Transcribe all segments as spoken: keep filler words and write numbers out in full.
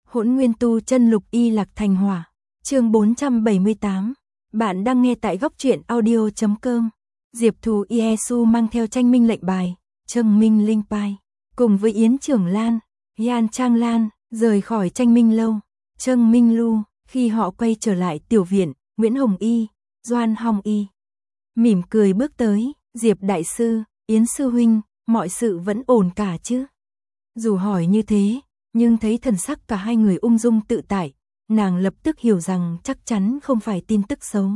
Hỗn Nguyên Tu Chân Lục Y Lạc Thành Hỏa, chương bốn trăm bảy mươi tám. Bạn đang nghe tại góc truyện audio chấm com. Diệp Thù Iesu mang theo tranh minh lệnh bài, Trâng Minh Linh Pai, cùng với Yến Trưởng Lan, Yan Trang Lan, rời khỏi tranh minh lâu. Trâng Minh Lu, khi họ quay trở lại tiểu viện, Nguyễn Hồng Y, Doan Hong Y mỉm cười bước tới. Diệp đại sư, Yến sư huynh, mọi sự vẫn ổn cả chứ? Dù hỏi như thế, nhưng thấy thần sắc cả hai người ung dung tự tại, nàng lập tức hiểu rằng chắc chắn không phải tin tức xấu.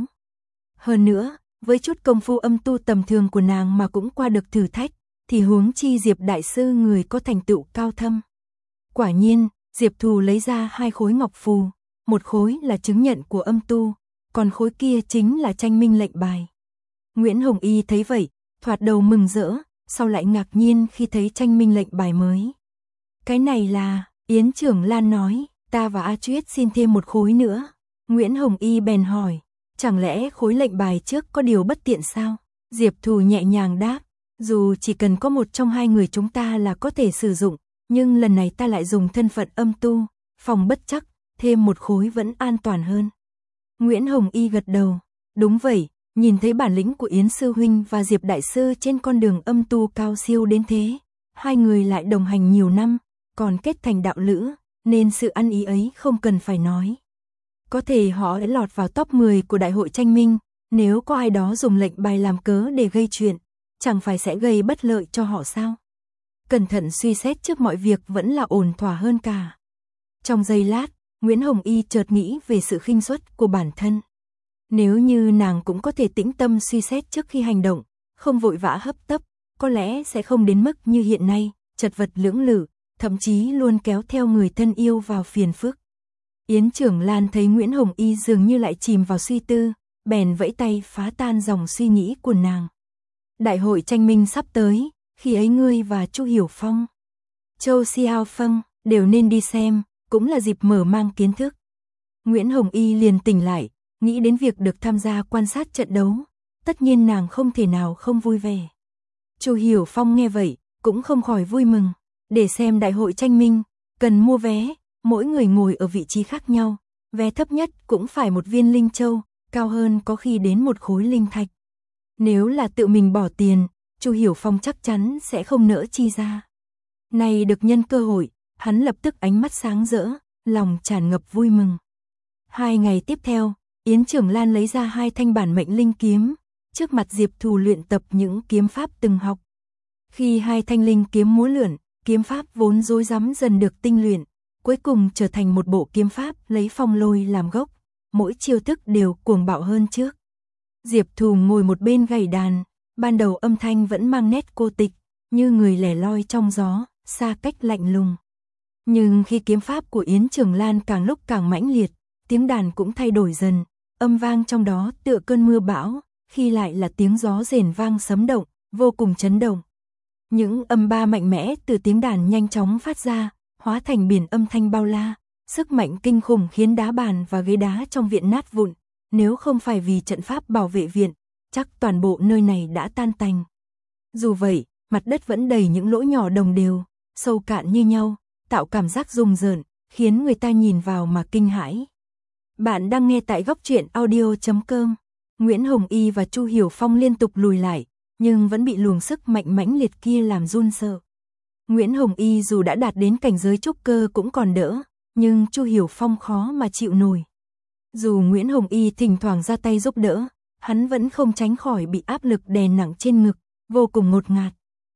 Hơn nữa, với chút công phu âm tu tầm thường của nàng mà cũng qua được thử thách, thì huống chi Diệp đại sư người có thành tựu cao thâm. Quả nhiên, Diệp Thù lấy ra hai khối ngọc phù, một khối là chứng nhận của âm tu, còn khối kia chính là tranh minh lệnh bài. Nguyễn Hồng Y thấy vậy, thoạt đầu mừng rỡ, sau lại ngạc nhiên khi thấy tranh minh lệnh bài mới. Cái này là, Yến Trưởng Lan nói, ta và A Chuyết xin thêm một khối nữa. Nguyễn Hồng Y bèn hỏi, chẳng lẽ khối lệnh bài trước có điều bất tiện sao? Diệp Thù nhẹ nhàng đáp, dù chỉ cần có một trong hai người chúng ta là có thể sử dụng, nhưng lần này ta lại dùng thân phận âm tu, phòng bất chắc, thêm một khối vẫn an toàn hơn. Nguyễn Hồng Y gật đầu, đúng vậy, nhìn thấy bản lĩnh của Yến sư huynh và Diệp đại sư trên con đường âm tu cao siêu đến thế, hai người lại đồng hành nhiều năm, còn kết thành đạo lữ, nên sự ăn ý ấy không cần phải nói. Có thể họ đã lọt vào top mười của đại hội tranh minh, nếu có ai đó dùng lệnh bài làm cớ để gây chuyện, chẳng phải sẽ gây bất lợi cho họ sao? Cẩn thận suy xét trước mọi việc vẫn là ổn thỏa hơn cả. Trong giây lát, Nguyễn Hồng Y chợt nghĩ về sự khinh suất của bản thân. Nếu như nàng cũng có thể tĩnh tâm suy xét trước khi hành động, không vội vã hấp tấp, có lẽ sẽ không đến mức như hiện nay, chật vật lưỡng lự, thậm chí luôn kéo theo người thân yêu vào phiền phức. Yến Trưởng Lan thấy Nguyễn Hồng Y dường như lại chìm vào suy tư, bèn vẫy tay phá tan dòng suy nghĩ của nàng. Đại hội tranh minh sắp tới, khi ấy ngươi và Chu Hiểu Phong, Châu Xiao Phong đều nên đi xem, cũng là dịp mở mang kiến thức. Nguyễn Hồng Y liền tỉnh lại, nghĩ đến việc được tham gia quan sát trận đấu, tất nhiên nàng không thể nào không vui vẻ. Chu Hiểu Phong nghe vậy, cũng không khỏi vui mừng. Để xem đại hội tranh minh, cần mua vé, mỗi người ngồi ở vị trí khác nhau, vé thấp nhất cũng phải một viên linh châu, cao hơn có khi đến một khối linh thạch. Nếu là tự mình bỏ tiền, Chu Hiểu Phong chắc chắn sẽ không nỡ chi ra. Này được nhân cơ hội, hắn lập tức ánh mắt sáng rỡ, lòng tràn ngập vui mừng. Hai ngày tiếp theo, Yến Trưởng Lan lấy ra hai thanh bản mệnh linh kiếm, trước mặt Diệp Thù luyện tập những kiếm pháp từng học. Khi hai thanh linh kiếm múa lượn, kiếm pháp vốn rối rắm dần được tinh luyện, cuối cùng trở thành một bộ kiếm pháp lấy phong lôi làm gốc, mỗi chiêu thức đều cuồng bạo hơn trước. Diệp Thù ngồi một bên gảy đàn, ban đầu âm thanh vẫn mang nét cô tịch, như người lẻ loi trong gió, xa cách lạnh lùng. Nhưng khi kiếm pháp của Yến Trưởng Lan càng lúc càng mãnh liệt, tiếng đàn cũng thay đổi dần, âm vang trong đó tựa cơn mưa bão, khi lại là tiếng gió rền vang sấm động, vô cùng chấn động. Những âm ba mạnh mẽ từ tiếng đàn nhanh chóng phát ra, hóa thành biển âm thanh bao la, sức mạnh kinh khủng khiến đá bàn và ghế đá trong viện nát vụn, nếu không phải vì trận pháp bảo vệ viện, chắc toàn bộ nơi này đã tan tành. Dù vậy, mặt đất vẫn đầy những lỗ nhỏ đồng đều, sâu cạn như nhau, tạo cảm giác rùng rợn, khiến người ta nhìn vào mà kinh hãi. Bạn đang nghe tại góc truyện audio chấm com. Nguyễn Hồng Y và Chu Hiểu Phong liên tục lùi lại, nhưng vẫn bị luồng sức mạnh mãnh liệt kia làm run sợ. Nguyễn Hồng Y dù đã đạt đến cảnh giới trúc cơ cũng còn đỡ, nhưng Chu Hiểu Phong khó mà chịu nổi. Dù Nguyễn Hồng Y thỉnh thoảng ra tay giúp đỡ, hắn vẫn không tránh khỏi bị áp lực đè nặng trên ngực, vô cùng ngột ngạt.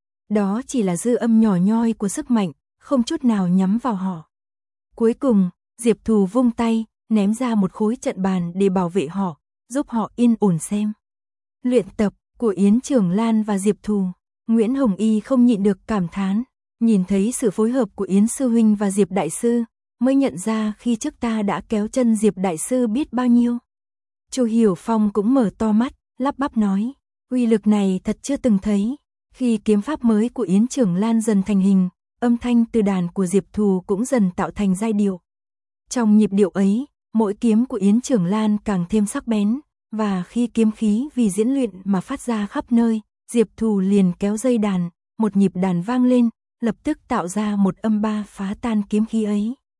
Đó chỉ là dư âm nhỏ nhoi của sức mạnh, không chút nào nhắm vào họ. Cuối cùng, Diệp Thù vung tay, ném ra một khối trận bàn để bảo vệ họ, giúp họ yên ổn xem. Luyện tập của Yến Trưởng Lan và Diệp Thù, Nguyễn Hồng Y không nhịn được cảm thán, nhìn thấy sự phối hợp của Yến sư huynh và Diệp đại sư, mới nhận ra khi trước ta đã kéo chân Diệp đại sư biết bao nhiêu. Chu Hiểu Phong cũng mở to mắt, lắp bắp nói, uy lực này thật chưa từng thấy. Khi kiếm pháp mới của Yến Trưởng Lan dần thành hình, âm thanh từ đàn của Diệp Thù cũng dần tạo thành giai điệu. Trong nhịp điệu ấy, mỗi kiếm của Yến Trưởng Lan càng thêm sắc bén, và khi kiếm khí vì diễn luyện mà phát ra khắp nơi, Diệp Thù liền kéo dây đàn, một nhịp đàn vang lên, lập tức tạo ra một âm ba phá tan kiếm khí ấy.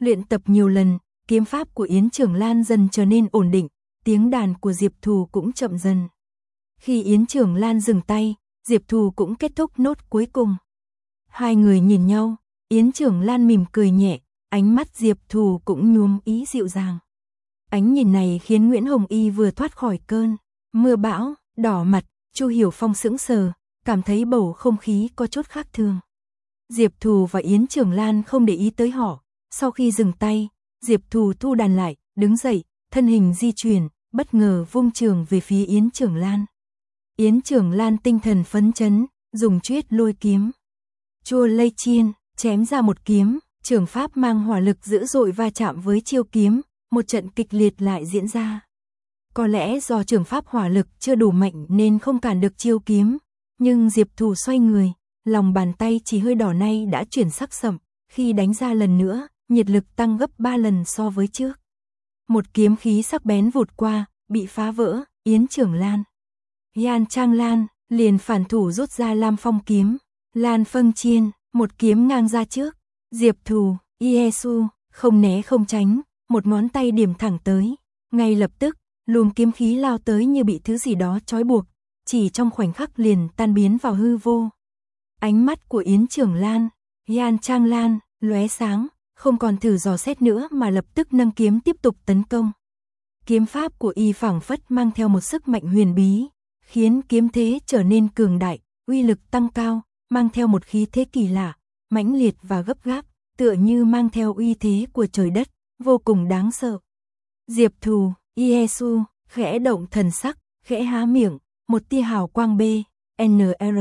Luyện tập nhiều lần, kiếm pháp của Yến Trưởng Lan dần trở nên ổn định, tiếng đàn của Diệp Thù cũng chậm dần. Khi Yến Trưởng Lan dừng tay, Diệp Thù cũng kết thúc nốt cuối cùng. Hai người nhìn nhau, Yến Trưởng Lan mỉm cười nhẹ, ánh mắt Diệp Thù cũng nhuốm ý dịu dàng. Ánh nhìn này khiến Nguyễn Hồng Y vừa thoát khỏi cơn mưa bão, đỏ mặt, Chu Hiểu Phong sững sờ, cảm thấy bầu không khí có chút khác thường. Diệp Thù và Yến Trưởng Lan không để ý tới họ, sau khi dừng tay, Diệp Thù thu đàn lại, đứng dậy, thân hình di chuyển, bất ngờ vung trường về phía Yến Trưởng Lan. Yến Trưởng Lan tinh thần phấn chấn, dùng chuyết lôi kiếm. Chua lây chiên, chém ra một kiếm, trường pháp mang hỏa lực dữ dội va chạm với chiêu kiếm, một trận kịch liệt lại diễn ra. Có lẽ do trường pháp hỏa lực chưa đủ mạnh nên không cản được chiêu kiếm, nhưng Diệp Thù xoay người, lòng bàn tay chỉ hơi đỏ nay đã chuyển sắc sậm, khi đánh ra lần nữa, nhiệt lực tăng gấp ba lần so với trước. Một kiếm khí sắc bén vụt qua, bị phá vỡ, Yến Trưởng Lan. Yan Trang Lan liền phản thủ rút ra Lam Phong kiếm, Lan Phân Chiên, một kiếm ngang ra trước. Diệp Thù, Iesu, không né không tránh, một ngón tay điểm thẳng tới. Ngay lập tức, luồng kiếm khí lao tới như bị thứ gì đó trói buộc, chỉ trong khoảnh khắc liền tan biến vào hư vô. Ánh mắt của Yến Trưởng Lan, Yan Trang Lan, lóe sáng, không còn thử dò xét nữa mà lập tức nâng kiếm tiếp tục tấn công. Kiếm pháp của y phảng phất mang theo một sức mạnh huyền bí, khiến kiếm thế trở nên cường đại, uy lực tăng cao, mang theo một khí thế kỳ lạ, mãnh liệt và gấp gáp, tựa như mang theo uy thế của trời đất, vô cùng đáng sợ. Diệp Thù, Iesu, khẽ động thần sắc, khẽ há miệng, một tia hào quang B, N R.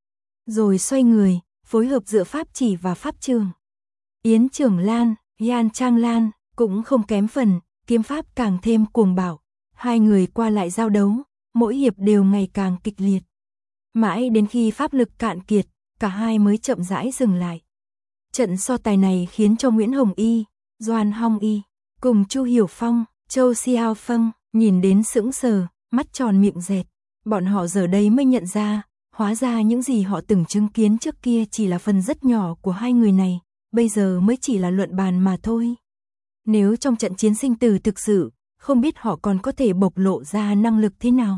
Rồi xoay người, phối hợp giữa pháp chỉ và pháp trường. Yến Trưởng Lan, Yan Trang Lan, cũng không kém phần, kiếm pháp càng thêm cuồng bạo. Hai người qua lại giao đấu, mỗi hiệp đều ngày càng kịch liệt. Mãi đến khi pháp lực cạn kiệt, cả hai mới chậm rãi dừng lại. Trận so tài này khiến cho Nguyễn Hồng Y, Doan Hong Y, cùng Chu Hiểu Phong, Châu Xiao Pheng nhìn đến sững sờ, mắt tròn miệng dẹt. Bọn họ giờ đây mới nhận ra, hóa ra những gì họ từng chứng kiến trước kia chỉ là phần rất nhỏ của hai người này, bây giờ mới chỉ là luận bàn mà thôi. Nếu trong trận chiến sinh tử thực sự, không biết họ còn có thể bộc lộ ra năng lực thế nào.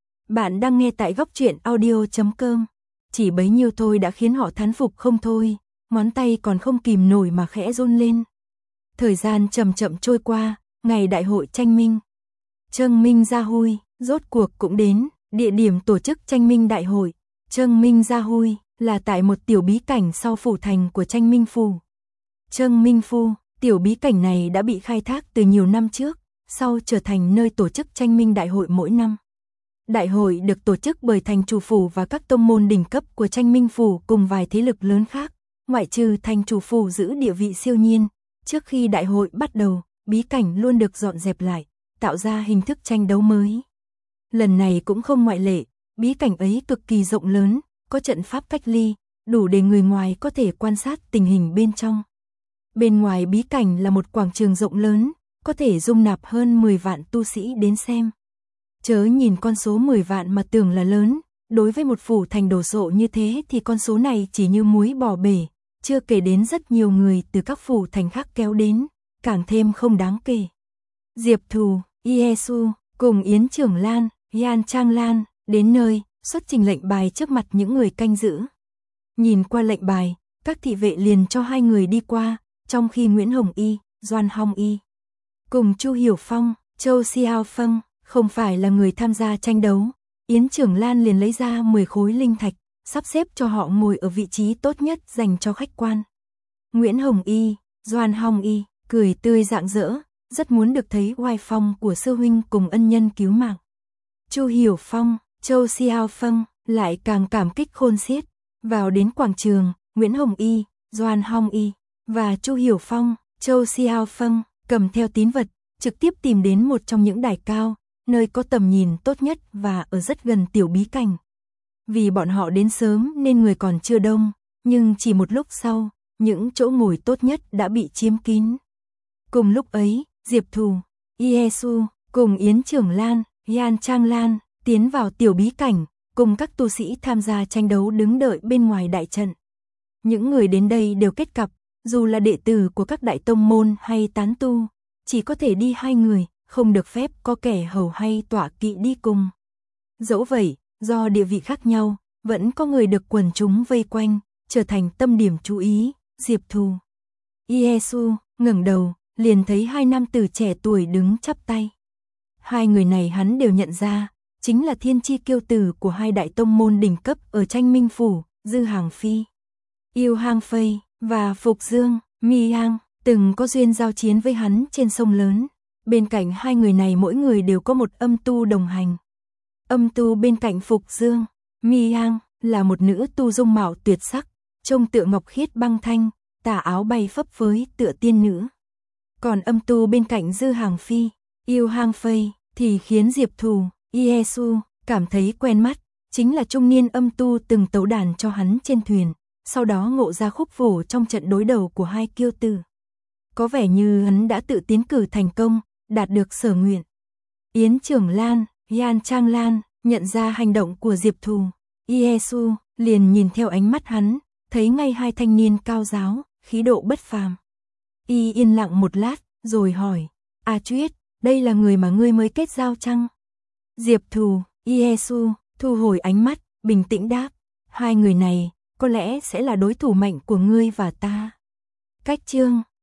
Bạn đang nghe tại góc truyện audio chấm com. Chỉ bấy nhiêu thôi đã khiến họ thán phục không thôi, ngón tay còn không kìm nổi mà khẽ run lên. Thời gian chậm chậm trôi qua, ngày đại hội tranh minh. Trương Minh Gia Hui, rốt cuộc cũng đến, địa điểm tổ chức tranh minh đại hội. Trương Minh Gia Hui là tại một tiểu bí cảnh sau phủ thành của tranh minh phủ. Trương Minh Phu, tiểu bí cảnh này đã bị khai thác từ nhiều năm trước, sau trở thành nơi tổ chức tranh minh đại hội mỗi năm. Đại hội được tổ chức bởi thành chủ phủ và các tông môn đỉnh cấp của tranh minh phủ cùng vài thế lực lớn khác, ngoại trừ thành chủ phủ giữ địa vị siêu nhiên. Trước khi đại hội bắt đầu, bí cảnh luôn được dọn dẹp lại, tạo ra hình thức tranh đấu mới. Lần này cũng không ngoại lệ, bí cảnh ấy cực kỳ rộng lớn, có trận pháp cách ly, đủ để người ngoài có thể quan sát tình hình bên trong. Bên ngoài bí cảnh là một quảng trường rộng lớn, có thể dung nạp hơn mười vạn tu sĩ đến xem. Chớ nhìn con số mười vạn mà tưởng là lớn, đối với một phủ thành đồ sộ như thế thì con số này chỉ như muối bỏ bể, chưa kể đến rất nhiều người từ các phủ thành khác kéo đến, càng thêm không đáng kể. Diệp Thù, Iesu, cùng Yến Trưởng Lan, Yan Trang Lan, đến nơi, xuất trình lệnh bài trước mặt những người canh giữ. Nhìn qua lệnh bài, các thị vệ liền cho hai người đi qua, trong khi Nguyễn Hồng Y, Doan Hong Y, cùng Chu Hiểu Phong, Châu Xiao Pheng không phải là người tham gia tranh đấu. Yến Trưởng Lan liền lấy ra mười khối linh thạch, sắp xếp cho họ ngồi ở vị trí tốt nhất dành cho khách quan. Nguyễn Hồng Y, Doan Hong Y, cười tươi rạng rỡ, rất muốn được thấy oai phong của sư huynh cùng ân nhân cứu mạng. Chu Hiểu Phong, Châu Xiao Pheng lại càng cảm kích khôn xiết. Vào đến quảng trường, Nguyễn Hồng Y, Doan Hong Y và Chu Hiểu Phong, Châu Xiao Pheng cầm theo tín vật, trực tiếp tìm đến một trong những đài cao, nơi có tầm nhìn tốt nhất và ở rất gần tiểu bí cảnh. Vì bọn họ đến sớm nên người còn chưa đông, nhưng chỉ một lúc sau, những chỗ ngồi tốt nhất đã bị chiếm kín. Cùng lúc ấy, Diệp Thù, Iesu cùng Yến Trưởng Lan, Yan Trang Lan tiến vào tiểu bí cảnh, cùng các tu sĩ tham gia tranh đấu đứng đợi bên ngoài đại trận. Những người đến đây đều kết cặp, dù là đệ tử của các đại tông môn hay tán tu, chỉ có thể đi hai người, không được phép có kẻ hầu hay tọa kỵ đi cùng. Dẫu vậy, do địa vị khác nhau, vẫn có người được quần chúng vây quanh, trở thành tâm điểm chú ý. Diệp Thù, Giê-xu ngẩng đầu, liền thấy hai nam tử trẻ tuổi đứng chắp tay. Hai người này hắn đều nhận ra, chính là thiên chi kiêu tử của hai đại tông môn đỉnh cấp ở Tranh Minh phủ, Dư Hàng Phi, Yêu Hang Phây và Phục Dương, Mi Hang, từng có duyên giao chiến với hắn trên sông lớn. Bên cạnh hai người này mỗi người đều có một âm tu đồng hành. Âm tu bên cạnh Phục Dương, Mi Hang là một nữ tu dung mạo tuyệt sắc, trông tựa ngọc khiết băng thanh, tà áo bay phấp phới tựa tiên nữ. Còn âm tu bên cạnh Dư Hàng Phi, Yêu Hang Phây thì khiến Diệp Thù, Giê-xu cảm thấy quen mắt, chính là trung niên âm tu từng tấu đàn cho hắn trên thuyền, sau đó ngộ ra khúc phổ trong trận đối đầu của hai kiêu tử. Có vẻ như hắn đã tự tiến cử thành công, đạt được sở nguyện. Yến Trưởng Lan, Yan Trang Lan nhận ra hành động của Diệp Thù, Giê-xu liền nhìn theo ánh mắt hắn, thấy ngay hai thanh niên cao giáo, khí độ bất phàm. Y yên lặng một lát, rồi hỏi, A Chuyết, đây là người mà ngươi mới kết giao chăng? Diệp Thù, Giê-xu thu hồi ánh mắt, bình tĩnh đáp, hai người này có lẽ sẽ là đối thủ mạnh của ngươi và ta. Cách chương